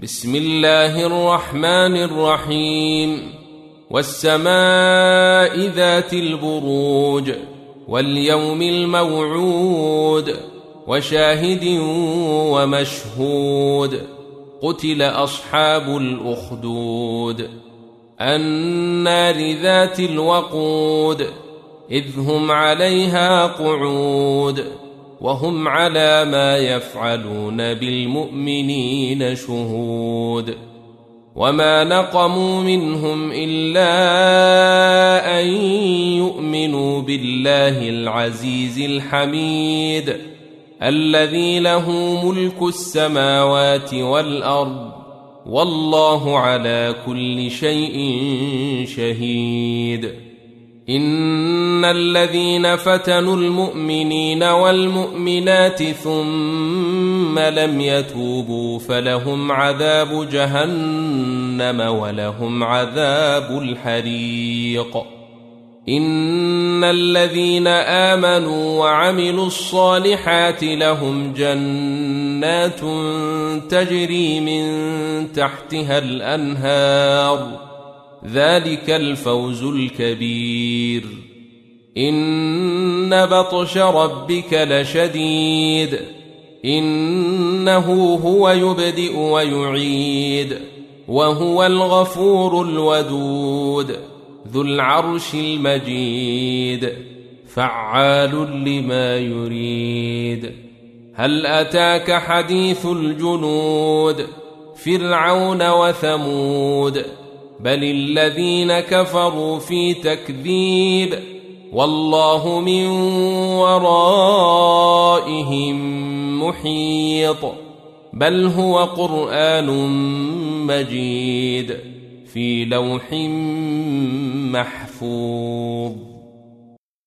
بسم الله الرحمن الرحيم والسماء ذات البروج واليوم الموعود وشاهد ومشهود قتل أصحاب الأخدود النار ذات الوقود إذ هم عليها قعود وهم على ما يفعلون بالمؤمنين شهود وما نقموا منهم إلا أن يؤمنوا بالله العزيز الحميد الذي له ملك السماوات والأرض والله على كل شيء شهيد إن الذين فتنوا المؤمنين والمؤمنات ثم لم يتوبوا فلهم عذاب جهنم ولهم عذاب الحريق إن الذين آمنوا وعملوا الصالحات لهم جنات تجري من تحتها الأنهار ذلك الفوز الكبير إن بطش ربك لشديد إنه هو يبدئ ويعيد وهو الغفور الودود ذو العرش المجيد فعال لما يريد هل أتاك حديث الجنود فرعون وثمود بل الذين كفروا في تكذيب والله من ورائهم محيط بل هو قرآن مجيد في لوح محفوظ.